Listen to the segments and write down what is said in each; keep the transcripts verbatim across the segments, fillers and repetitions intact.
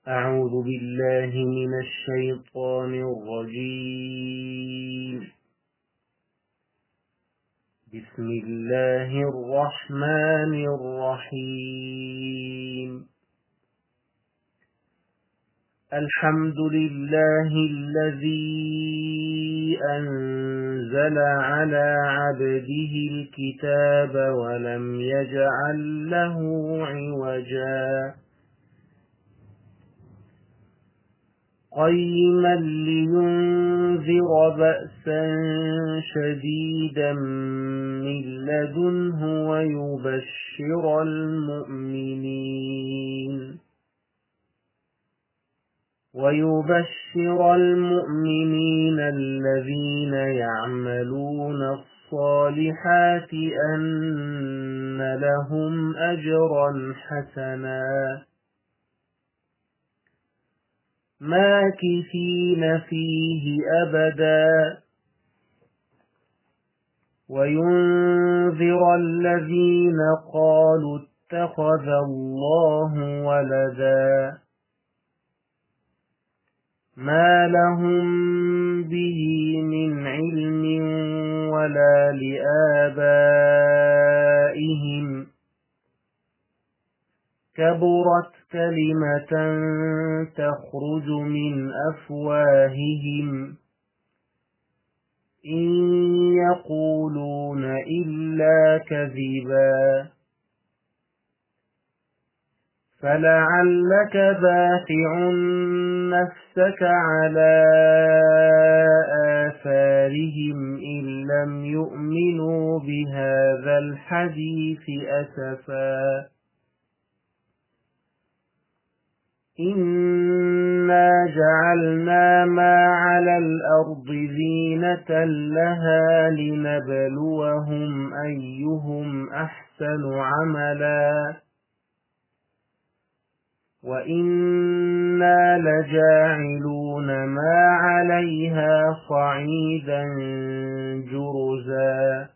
أعوذ بالله من الشيطان الرجيم. بسم الله الرحمن الرحيم. الحمد لله الذي أنزل على عبده الكتاب ولم يجعل له عوجا قيما لينذر بأسا شديدا من لدنه ويبشر المؤمنين ويبشر المؤمنين الذين يعملون الصالحات أن لهم أجرا حسنا ماكثين فيه أبدا وينذر الذين قالوا اتخذ الله ولدا ما لهم به من علم ولا لآبائهم كبرت كلمة تخرج من أفواههم إن يقولون إلا كذبا فلعلك باخع نفسك على آثارهم إن لم يؤمنوا بهذا الحديث أسفا إنا جعلنا ما على الأرض زينة لها لنبلوهم أيهم أحسن عملا وإنا لجاعلون ما عليها صعيدا جرزا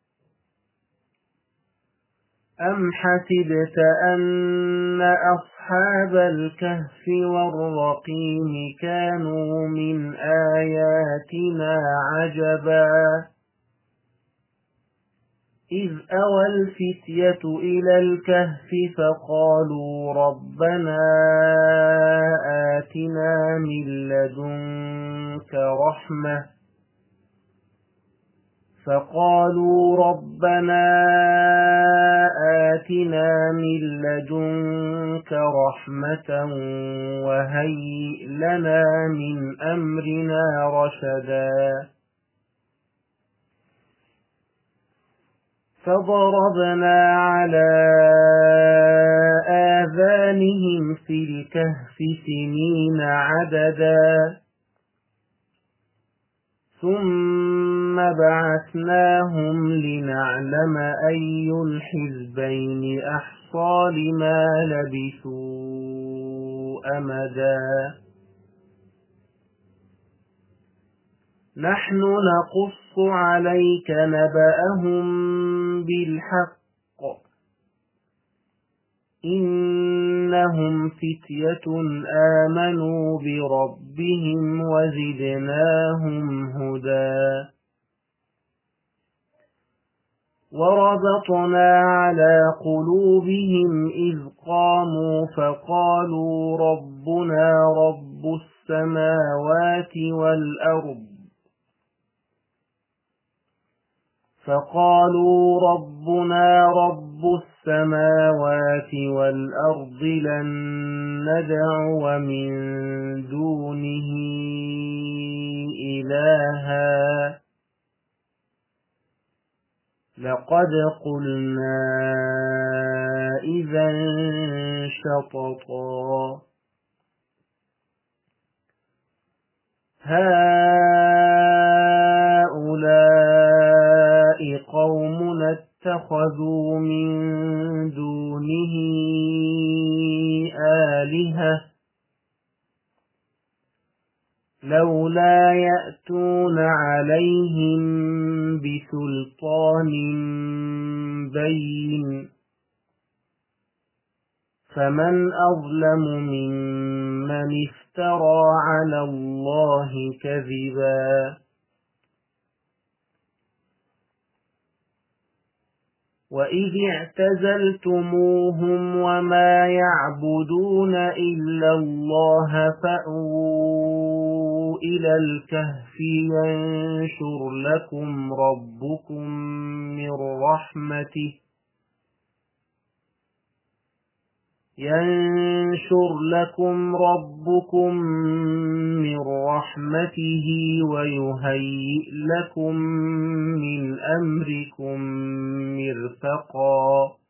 أم حسبت أن أصحاب الكهف والرقيم كانوا من آياتنا عجبا إذ أوى الفتية إلى الكهف فقالوا ربنا آتنا من لدنك رحمة فقالوا ربنا آتنا من لدنك رحمة وهيئ لنا من أمرنا رشدا فضربنا على آذانهم في الكهف سنين عددا ثم بعثناهم لنعلم أي الحزبين أحصى لما لبثوا أمدا نحن نقص عليك نبأهم بالحق إنهم فتية آمنوا بربهم وزدناهم هدى وربطنا على قلوبهم إذ قاموا فقالوا ربنا رب السماوات والأرض فقالوا ربنا رب السماوات والأرض لن ندعو من دونه إلها لقد قلنا إذا شططا هؤلاء قومنا اتخذوا من دونه آلهة لولا يأتون عليهم بسلطان بين فمن أظلم ممن من افترى على الله كذبا. وإذ اعتزلتموهم وما يعبدون إلا الله فأووا إلى الكهف ينشر لكم ربكم من رحمته ينشر لكم ربكم من رحمته ويهيئ لكم من أمركم مرفقا.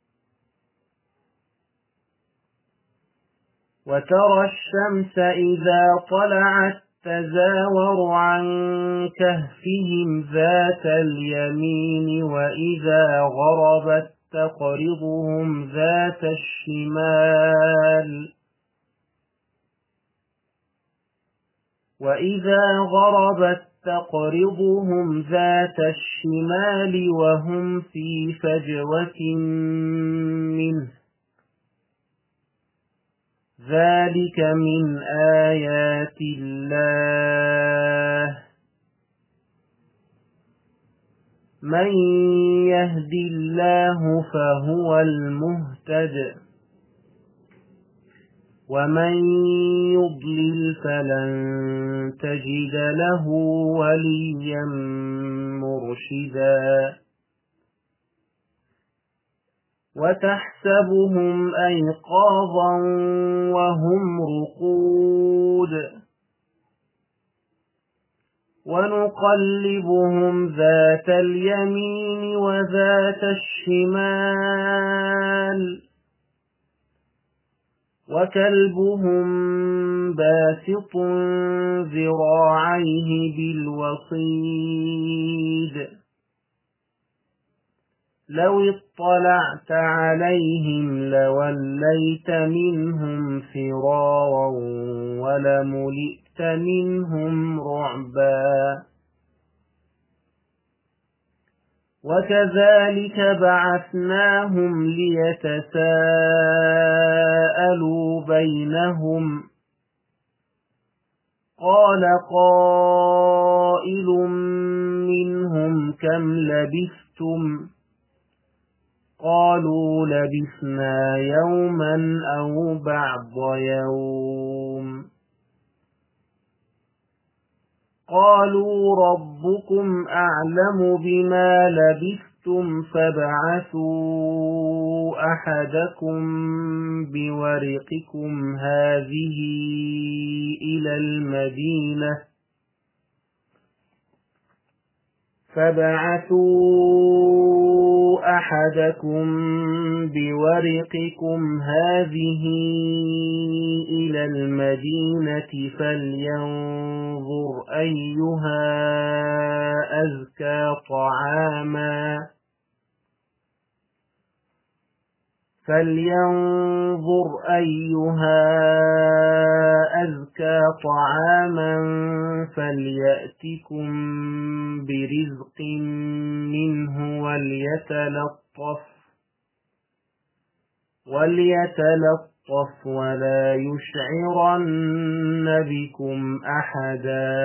وترى الشمس إذا طلعت تزاور عن كهفهم ذات اليمين وإذا غربت تقرضهم ذات الشمال وإذا غربت تقرضهم ذات الشمال وهم في فجوة منه ذلك من آيات الله من يهد الله فهو المهتد ومن يضلل فلن تجد له وليا مرشدا. وتحسبهم أيقاظا وهم رقود ونقلبهم ذات اليمين وذات الشمال وكلبهم باسط ذراعيه بالوصيد لو اطلعت عليهم لوليت منهم فرارا ولملئت منهم رعبا. وكذلك بعثناهم ليتساءلوا بينهم قال قائل منهم كم لبثتم قالوا لبثنا يوما أو بعض يوم قالوا ربكم أعلم بما لبثتم فابعثوا أحدكم بورقكم هذه إلى المدينة فابعثوا أحدكم بورقكم هذه إلى المدينة فلينظر أيها أزكى طعاما فلينظر أيها أزكى طعاما فليأتكم برزق منه وليتلطف وليتلطف ولا يشعرن بكم أحدا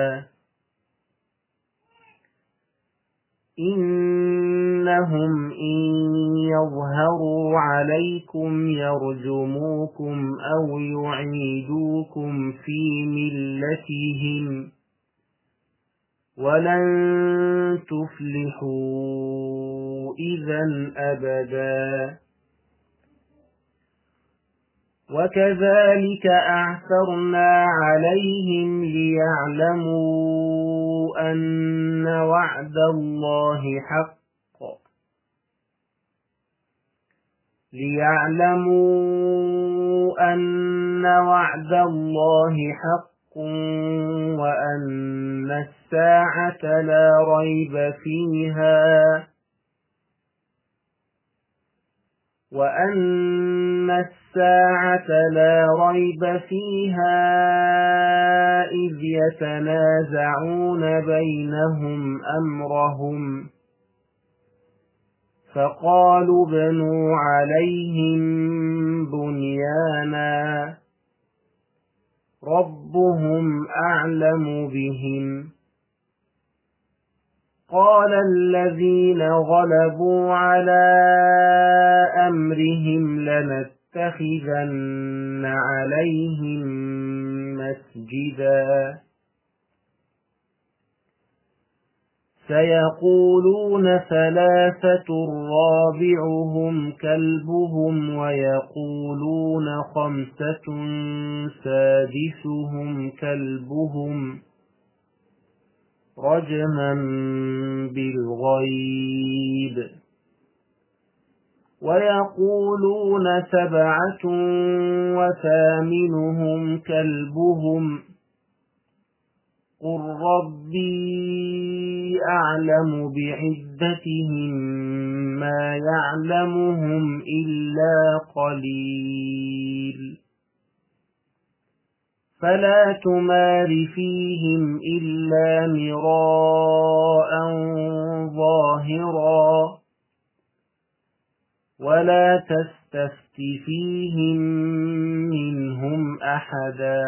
إنهم إن يظهروا عليكم يرجموكم أو يعيدوكم في ملتهم ولن تفلحوا إذا أبدا. وكذلك أعثرنا عليهم ليعلموا أن وعد الله حق ليعلموا أن وعد الله حق وأن الساعة لا ريب فيها وأن الساعة لا ريب فيها إذ يتنازعون بينهم أمرهم فقالوا ابنوا عليهم بنيانا ربهم أعلم بهم قال الذين غلبوا على أمرهم لنتخذن عليهم مسجدا سيقولون ثلاثة رابعهم كلبهم ويقولون خمسة سادسهم كلبهم رجما بالغيب ويقولون سبعة وثامنهم كلبهم قل ربي أعلم بعدتهم ما يعلمهم إلا قليل فلا تمار فيهم إلا مراء ظاهرا ولا تستفت فيهم منهم أحدا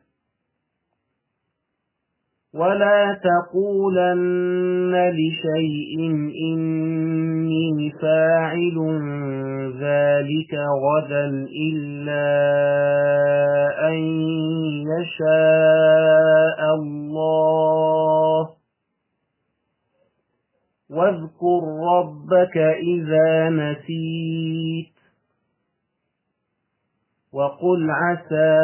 ولا تقولن لشيء إني فاعل ذلك غدا إلا أن يشاء الله واذكر ربك إذا نسيت وقل عسى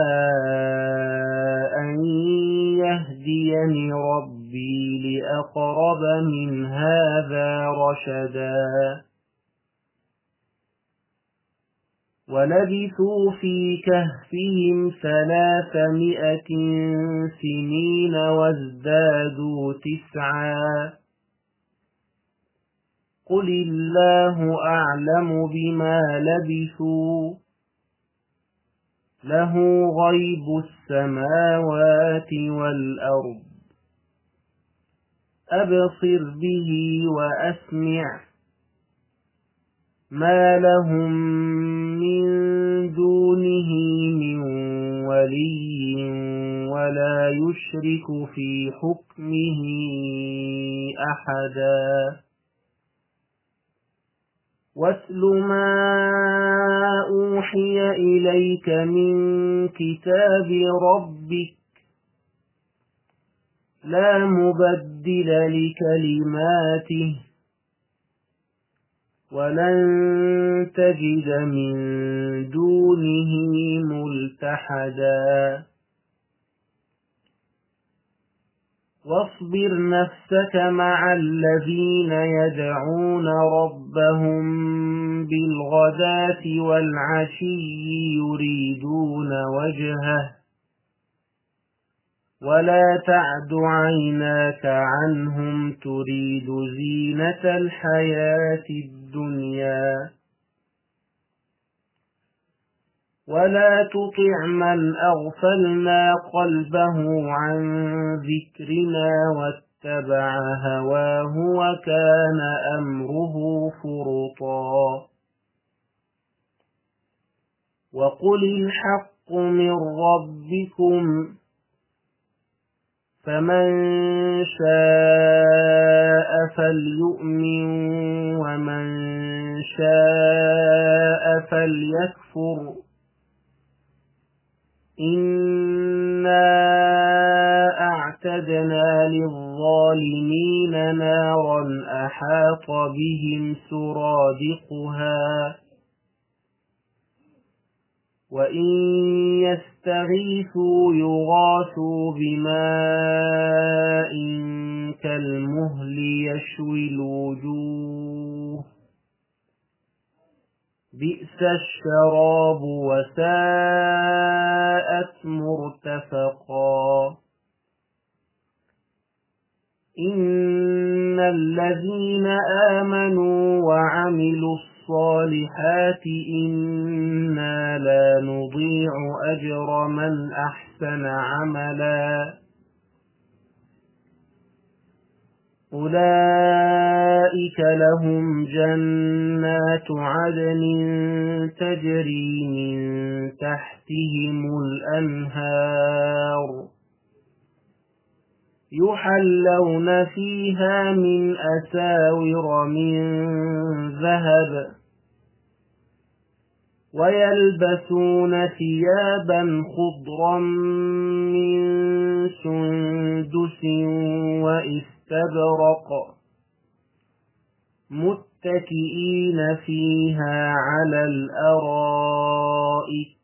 أن يهديني ربي لأقرب من هذا رشدا ولبثوا في كهفهم ثلاثمائة سنين وازدادوا تسعا قل الله أعلم بما لبثوا له غيب السماوات والأرض أبصر به وأسمع ما لهم من دونه من ولي ولا يشرك في حكمه أحدا واتل ما أوحي إليك من كتاب ربك لا مبدل لكلماته ولن تجد من دونه ملتحدا واصبر نفسك مع الذين يدعون ربهم بالغداة والعشي يريدون وجهه ولا تعد عيناك عنهم تريد زينة الحياة الدنيا ولا تطع من أغفلنا قلبه عن ذكرنا واتبع هواه وكان أمره فرطا وقل الحق من ربكم فمن شاء فليؤمن ومن شاء فليكفر إنا أعتدنا للظالمين نارا أحاط بهم سرادقها وإن يستغيثوا يغاثوا بماء كالمهل يشوي الوجوه بئس الشراب وساءت مرتفقا إن الذين آمنوا وعملوا الصالحات إنا لا نضيع أجر من أحسن عملا أولئك لهم جنات عدن تجري من تحتهم الأنهار يحلون فيها من أساور من ذهب ويلبسون ثيابا خضرا من سندس واستبرق متكئين فيها على الأرائك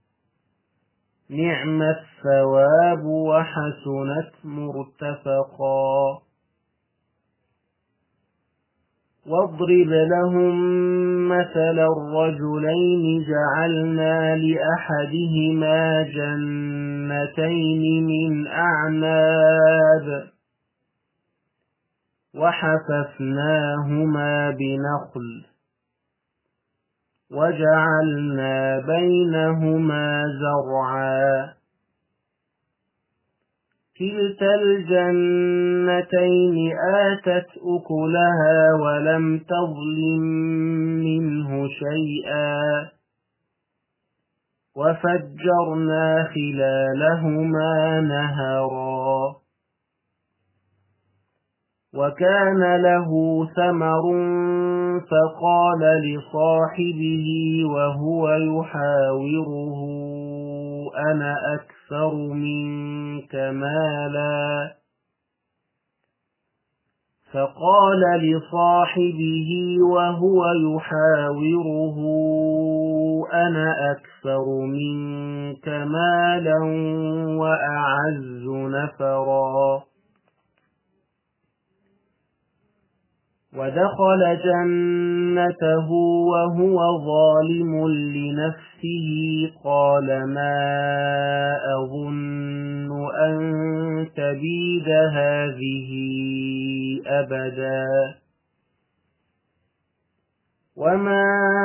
نعم الثواب وحسنت مرتفقا واضرب لهم مثل الرجلين جعلنا لأحدهما جنتين من أعناب وحففناهما بنخل وجعلنا بينهما زرعا كلتا الجنتين آتت أكلها ولم تظلم منه شيئا وفجرنا خلالهما نهرا وكان له ثمر فقال لصاحبه وهو يحاوره أنا أكثر منك مالا فقال لصاحبه وهو يحاوره أنا أكثر منك مالا وأعز نفرا ودخل جنته وهو ظالم لنفسه قال ما أظن أن تبيد هذه أبدا وما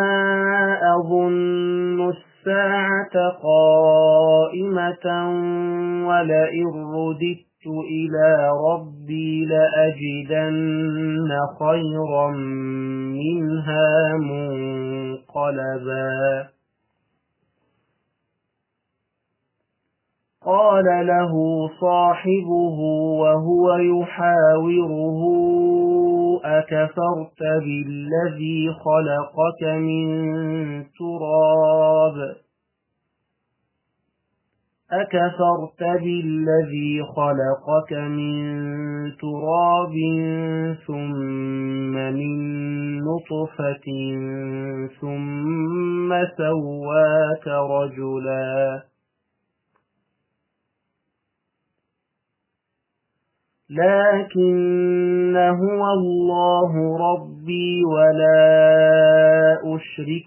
أظن الساعة قائمة ولئن رددت إلى ربي لأجدن خيرا منها منقلبا قال له صاحبه وهو يحاوره أكفرت بالذي خلقك من تراب أكفرت بالذي خلقك من تراب ثم من نطفة ثم سواك رجلا لكن هو الله ربي ولا أشرك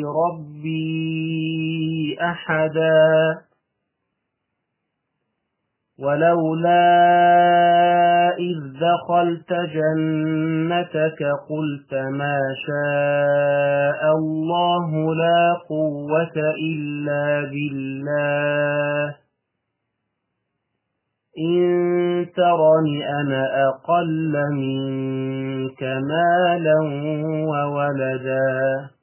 بربي أحدا ولولا إذ دخلت جنتك قلت ما شاء الله لا قوة إلا بالله إن ترني أنا أقل منك مالا وولدا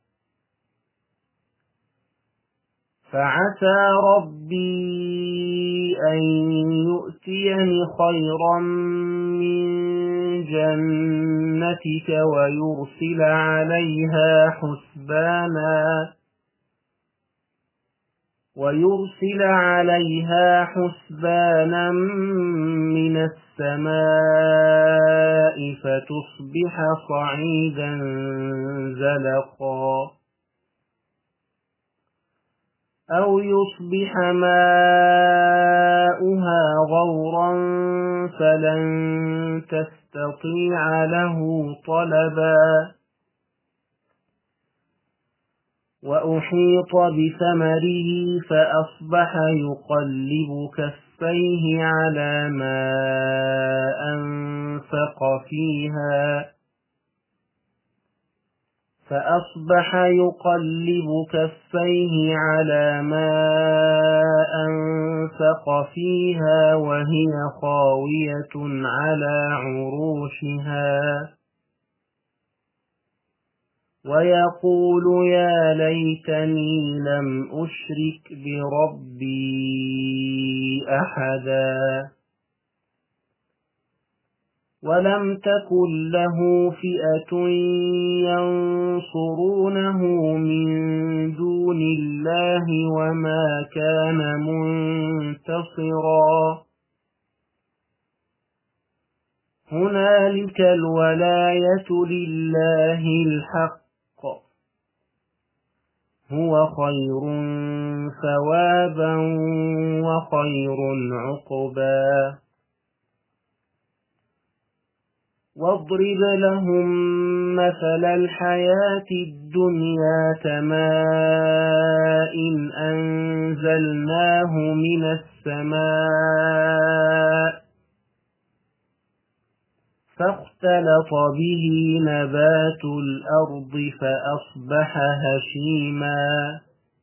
فعسى ربي أن يؤتيني خيرا من جنتك ويرسل عليها حسبانا ويرسل عليها حسبانا من السماء فتصبح صعيدا زلقا أو يصبح ماؤها غورا فلن تستطيع له طلبا وأحيط بثمره فأصبح يقلب كفيه على ما أنفق فيها فأصبح يقلب كفيه على ما أنفق فيها وهي خاوية على عروشها ويقول يا ليتني لم أشرك بربي أحدا ولم تكن له فئة ينصرونه من دون الله وما كان منتصرا هنالك الولاية لله الحق هو خير ثوابا وخير عقبا واضرب لهم مثل الحياة الدنيا كماء أنزلناه من السماء فاختلط به نبات الأرض فأصبح هشيما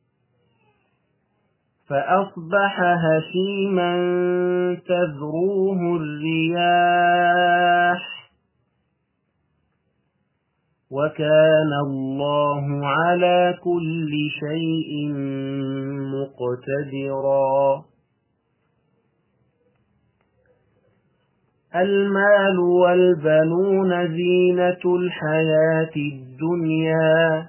فأصبح هشيما تذروه الرياح وكان الله على كل شيء مقتدرا المال والبنون زينة الحياة الدنيا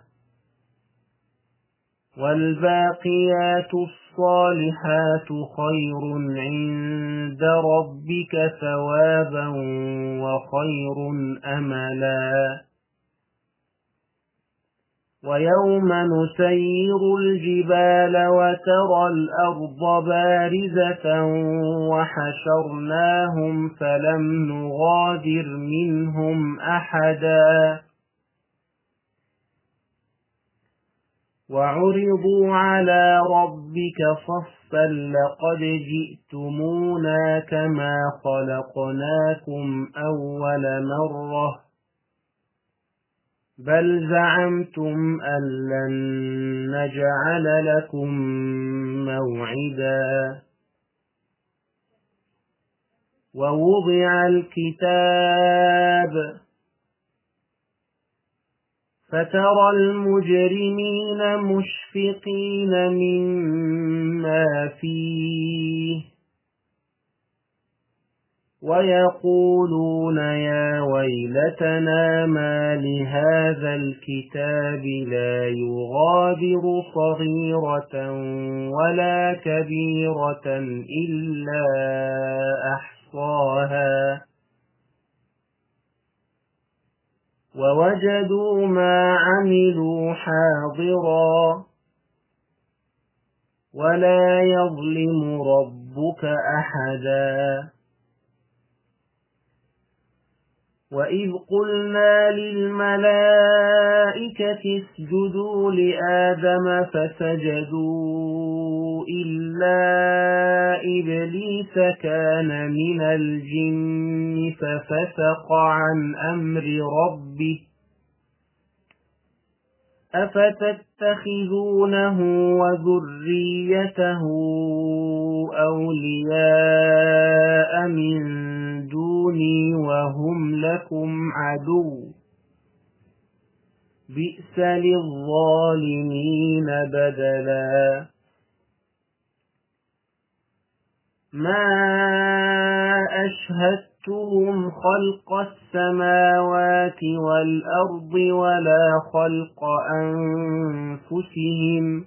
والباقيات الصالحات خير عند ربك ثوابا وخير أملا ويوم نسير الجبال وترى الأرض بارزة وحشرناهم فلم نغادر منهم أحدا وعرضوا على ربك صفا لقد جئتمونا كما خلقناكم أول مرة بل زعمتم أن لن نجعل لكم موعدا ووضع الكتاب فترى المجرمين مشفقين مما فيه ويقولون يا ويلتنا ما لهذا الكتاب لا يغادر صغيرة ولا كبيرة إلا أحصاها ووجدوا ما عملوا حاضرا ولا يظلم ربك أحدا وإذ قلنا للملائكة اسجدوا لآدم فسجدوا إلا إبليس كان من الجن ففسق عن أمر ربه أفتتخذونه وذريته أولياء من دوني وهم لكم عدو بئس للظالمين بدلا ما أشهدتهم خلق السماوات والأرض ولا خلق أنفسهم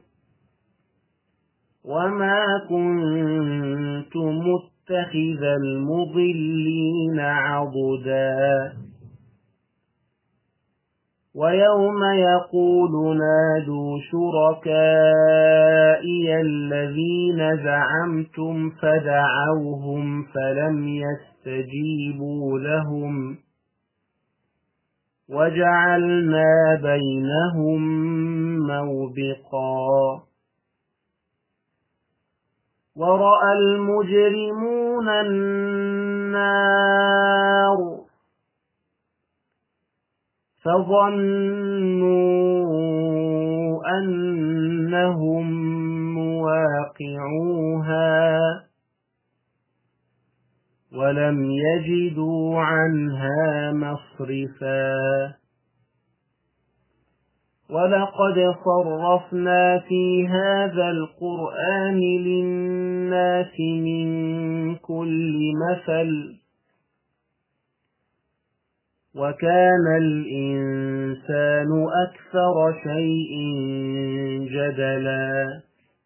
وما كنت متخذ المضلين عضدا ويوم يقول نادوا شركائي الذين زعمتم فدعوهم فلم يستجيبوا لهم وجعلنا بينهم موبقا ورأى المجرمون النار فظنوا أنهم مواقعوها ولم يجدوا عنها مصرفا ولقد صرفنا في هذا القرآن للناس من كل مثل وكان الإنسان أكثر شيء جدلا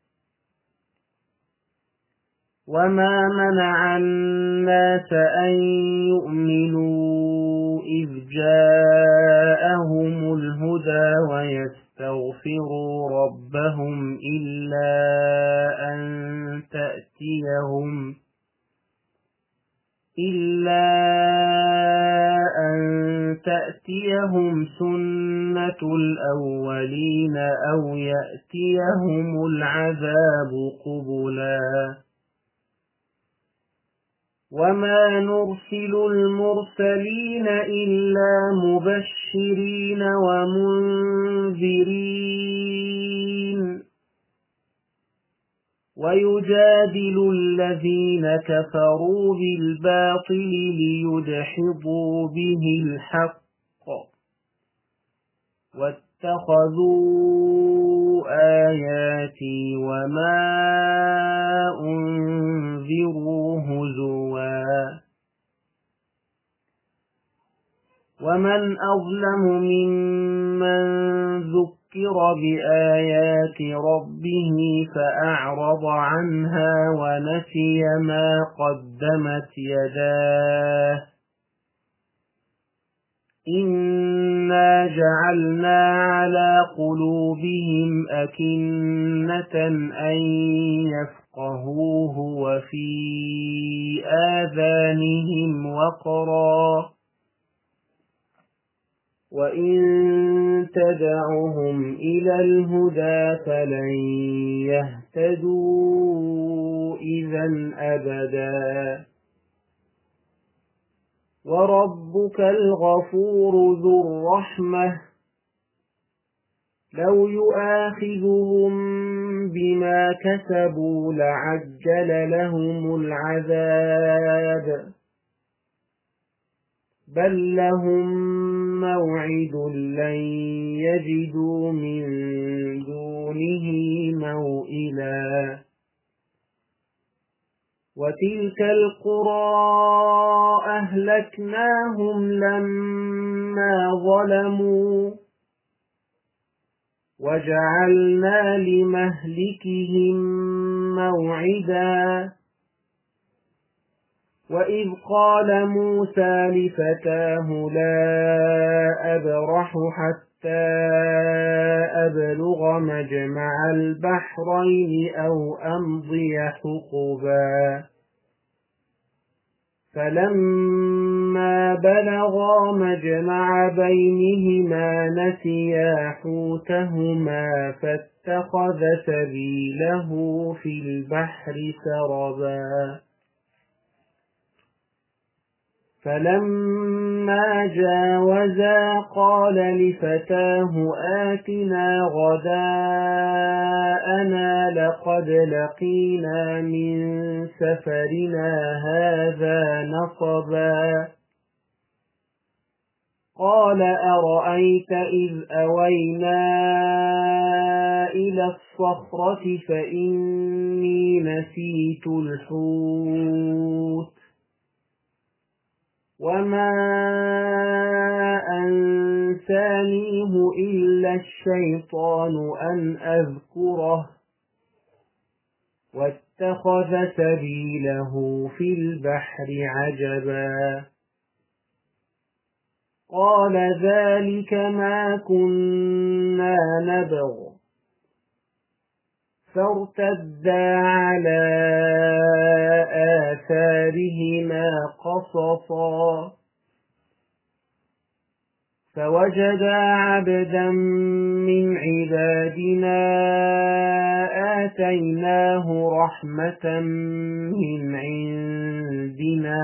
وما منع الناس أن يؤمنوا إذ جاءهم الهدى ويستغفروا ربهم إلا أن تأتيهم إلا أن تأتيهم سنة الأولين أو يأتيهم العذاب قبلا وما نرسل المرسلين إلا مبشرين ومنذرين ويجادل الذين كفروا بالباطل ليدحضوا به الحق واتخذوا آياتي وما أنذروا هزوا ومن أظلم ممن ذكر بآيات ربه فأعرض عنها ونسي ما قدمت يداه إنا جعلنا على قلوبهم أكنة أن يفقهوه وفي آذانهم وقرا وإن تدعهم إلى الهدى فلن يهتدوا إذا أبدا وربك الغفور ذو الرحمة لو يؤاخذهم بما كسبوا لعجل لهم العذاب بل لهم موعد لن يجدوا من دونه موئلا وتلك القرى أهلكناهم لما ظلموا وجعلنا لمهلكهم موعدا وإذ قال موسى لفتاه لا أبرح حتى أبلغ مجمع البحرين أو أمضي حقبا فلما بلغا مجمع بينهما نسيا حوتهما فاتخذ سبيله في البحر سربا فلما جاوزا قال لفتاه آتنا غداءنا لقد لقينا من سفرنا هذا نصبا قال أرأيت إذ أوينا إلى الصخرة فإني نسيت الحوت وما أنسانيه إلا الشيطان أن أذكره واتخذ سبيله في البحر عجبا قال ذلك ما كنا نبغ فارتدا على آثارهما قصصا فوجدا عبدا من عبادنا آتيناه رحمة من عندنا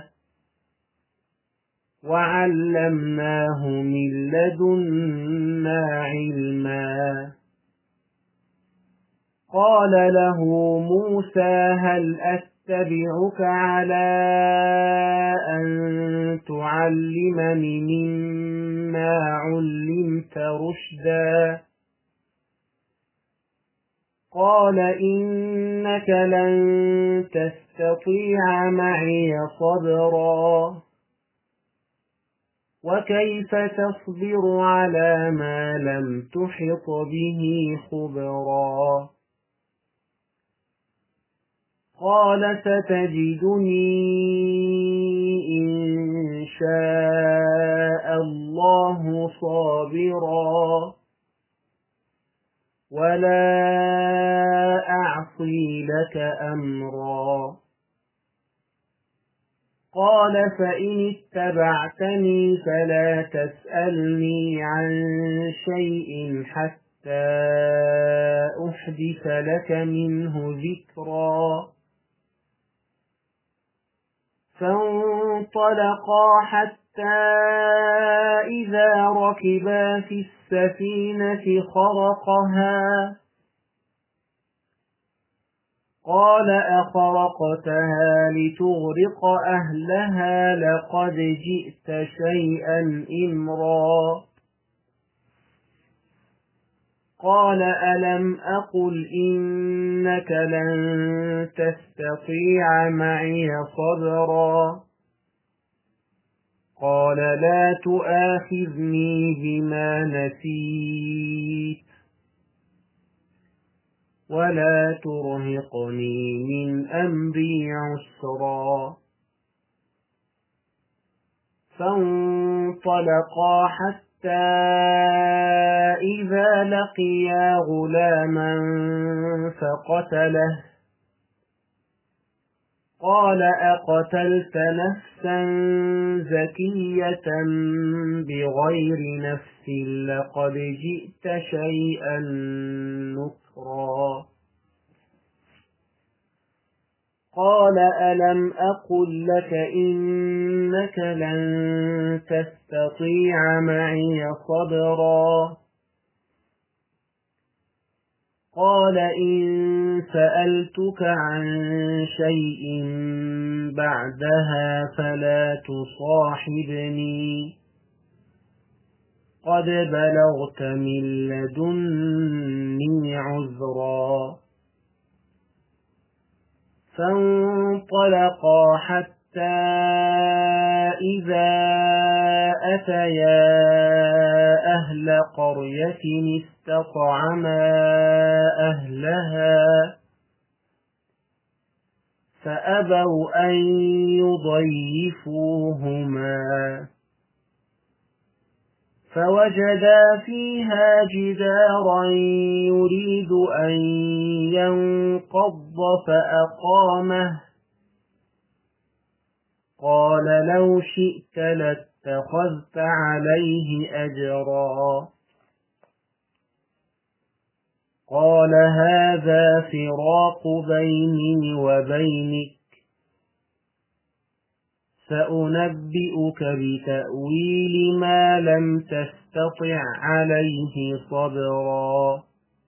وعلمناه من لدنا علما قال له موسى هل أتبعك على أن تعلمني مما علمت رشدا قال إنك لن تستطيع معي صبرا وكيف تصبر على ما لم تحط به خبرا قال ستجدني إن شاء الله صابرا ولا أعصي لك أمرا قال فإن اتبعتني فلا تسألني عن شيء حتى أحدث لك منه ذكرا فانطلقا حتى إذا ركبا في السفينة خرقها قال أخرقتها لتغرق أهلها لقد جئت شيئا إمرا قال ألم أقل إنك لن تستطيع معي صبرا قال لا تؤاخذني بما نسيت ولا ترهقني من أمري عسرا فانطلقا حتى إذا لقيا غلاما فقتله قال أقتلت نفسا زكية بغير نفس لقد جئت شيئا نكرا قال ألم أقل لك إنك لن تستطيع معي صبرا قال إن سألتك عن شيء بعدها فلا تصاحبني قد بلغت من لدني عذرا فانطلقا حتى إذا أتيا أهل قرية استطعما أهلها فأبوا أن يضيفوهما فوجدا فيها جدارا يريد أن ينقض فأقامه قال لو شئت لاتخذت عليه أجرا قال هذا فراق بيني وبينك سأنبئك بتأويل ما لم تستطع عليه صبرا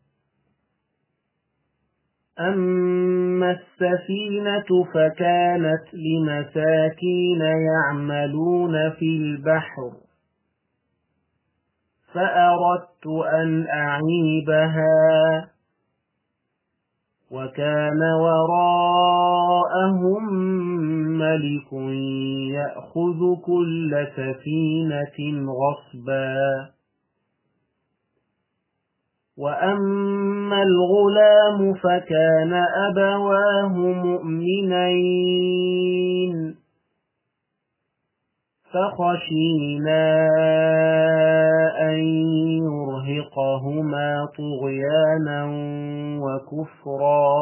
أما السفينة فكانت لمساكين يعملون في البحر فأردت أن أعيبها وكان وراءهم ملك يأخذ كل سفينة غصبا وأما الغلام فكان أبواه مؤمنين فخشينا أن يرهقهما طغيانا وكفرا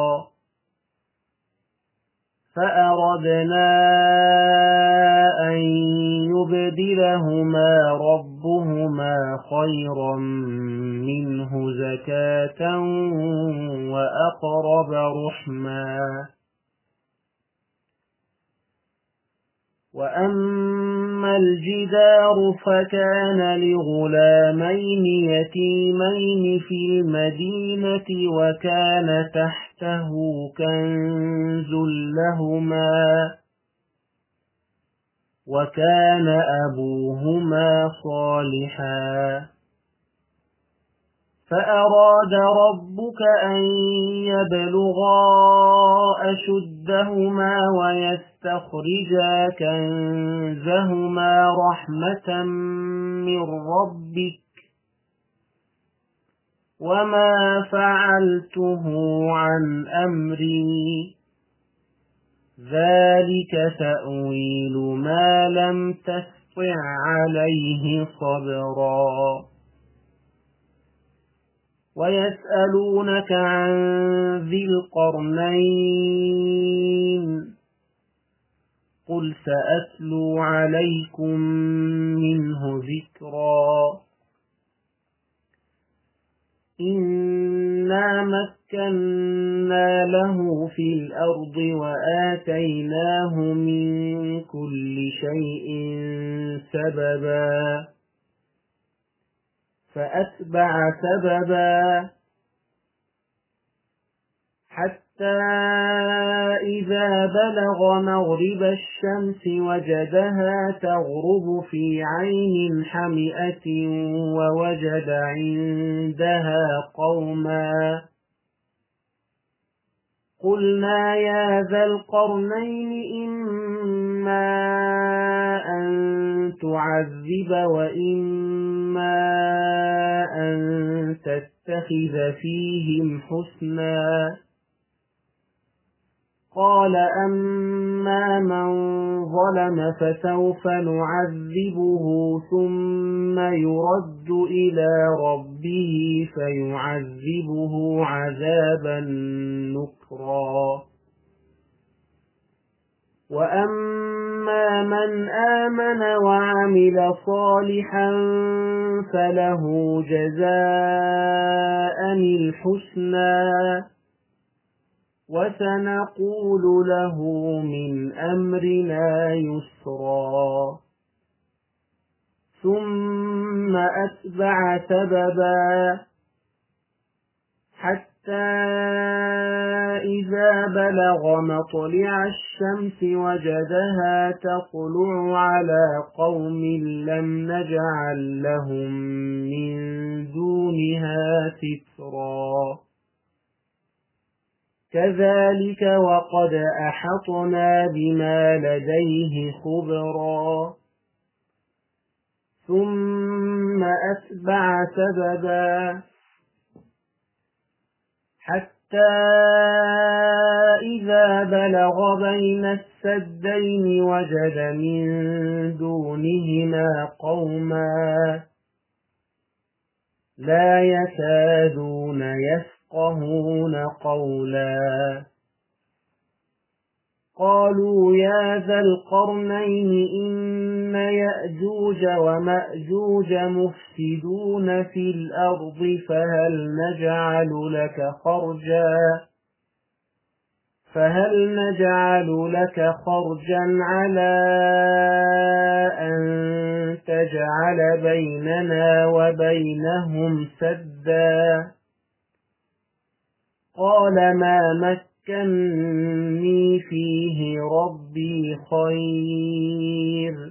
فأردنا أن يبدلهما ربهما خيرا منه زكاة وأقرب رحما وأما الجدار فكان لغلامين يتيمين في المدينة وكان تحته كنز لهما وكان أبوهما صالحا فأراد ربك أن يبلغا أشدهما ويستخرجا كنزهما رحمة من ربك وما فعلته عن أمري ذلك تأويل ما لم تستطع عليه صبرا ويسألونك عن ذي القرنين قل سأتلو عليكم منه ذكرا إنا مكنا له في الأرض وآتيناه من كل شيء سببا فأتبع سببا حتى إذا بلغ مغرب الشمس وجدها تغرب في عين حمئة ووجد عندها قوما قلنا يا ذا القرنين إما أن تعذب وإما أن تتخذ فيهم حسنا قال أما من ظلم فسوف نعذبه ثم يرد إلى ربه فيعذبه عذابا نكرا وأما من آمن وعمل صالحا فله جزاء الحسنى وسنقول له من أمرنا يسرا ثم أتبع سببا حتى إذا بلغ مطلع الشمس وجدها تطلع على قوم لم نجعل لهم من دونها سترا كذلك وقد أحطنا بما لديه خبرا ثم أتبع سببا حتى إذا بلغ بين السدين وجد من دونهما قوما لا يكادون يفقهون قولا قالوا يا ذا القرنين إن يأجوج ومأجوج مفسدون في الأرض فهل نجعل لك خرجا فهل نجعل لك خرجا على أن تجعل بيننا وبينهم سدا قال ما مكنني فيه ربي خير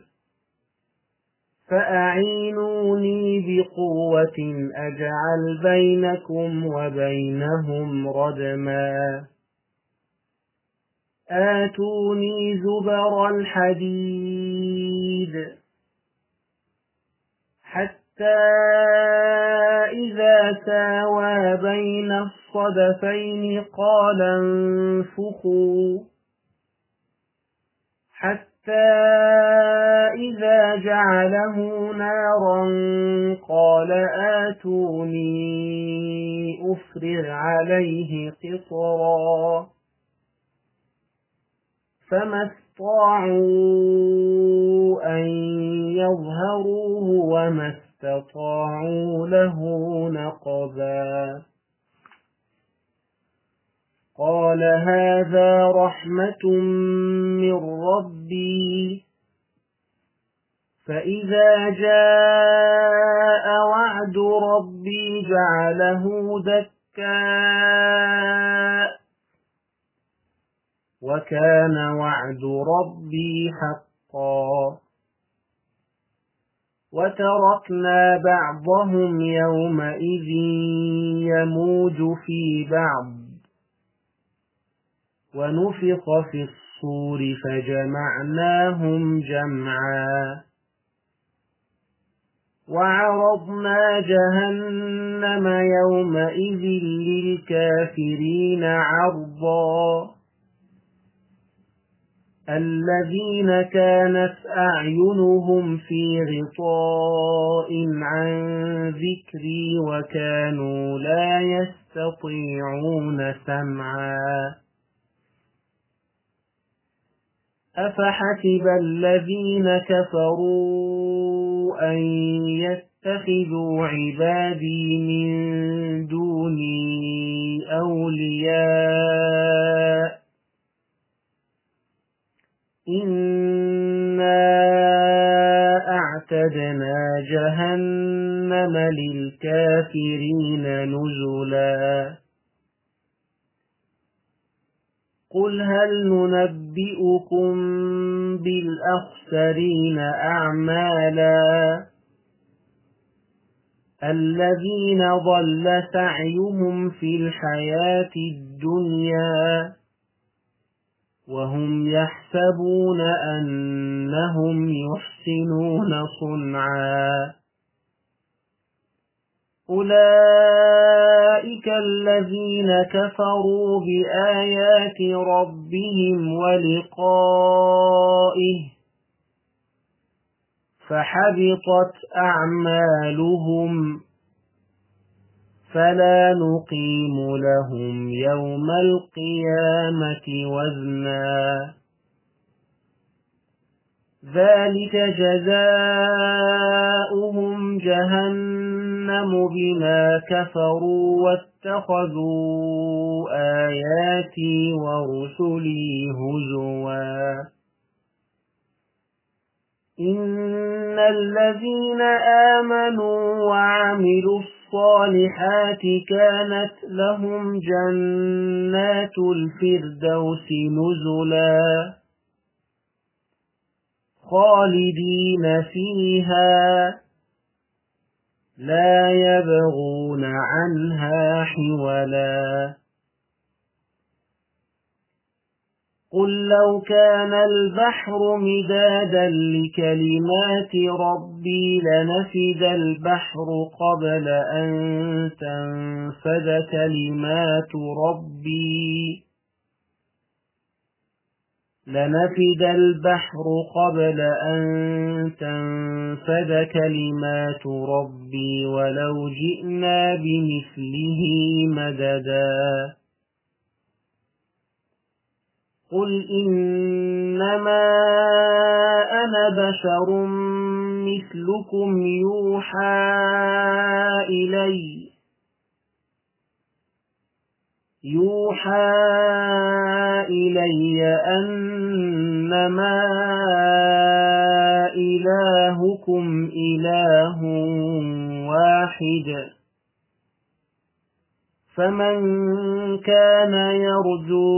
فأعينوني بقوة أجعل بينكم وبينهم ردما آتوني زبر الحديد حتى إذا ساوى بين الصدفين قال انفخوا حتى إذا جعله نارا قال آتوني أفرغ عليه قطرا فما استطاعوا أن يظهروه وما استطاعوا له نقبا قال هذا رحمة من ربي فإذا جاء وعد ربي جعله دكا وكان وعد ربي حقا وتركنا بعضهم يومئذ يموج في بعض ونفخ في الصور فجمعناهم جمعا وعرضنا جهنم يومئذ للكافرين عرضا الذين كانت أعينهم في غطاء عن ذكري وكانوا لا يستطيعون سمعا أفحسب الذين كفروا أن يتخذوا عبادي من دوني أولياء إنا أعتدنا جهنم للكافرين نزلا قل هل ننبئكم بالأخسرين أعمالا الذين ضل سعيهم في الحياة الدنيا وهم يحسبون أنهم يحسنون صنعا أولئك الذين كفروا بآيات ربهم ولقائه فحبطت أعمالهم فلا نقيم لهم يوم القيامة وزنا ذلك جزاؤهم جهنم بما كفروا واتخذوا آياتي ورسلي هزوا إن الذين آمنوا وعملوا الصالحات كانت لهم جنات الفردوس نزلا خالدين فيها لا يبغون عنها حولا قل لو كان البحر مدادا لكلمات ربي لنفد البحر قبل أن تنفد كلمات ربي لنفد البحر قبل أن تنفد كلمات ربي ولو جئنا بمثله مددا قل إنما أنا بشر مثلكم يوحى إلي يوحى إلي أنما إلهكم إله واحد فمن كان يرجو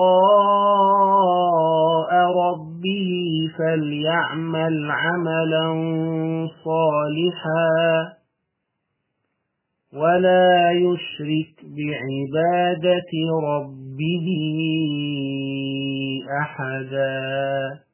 لقاء ربه فليعمل عملا صالحا ولا يشرك بعبادة ربه أحدا.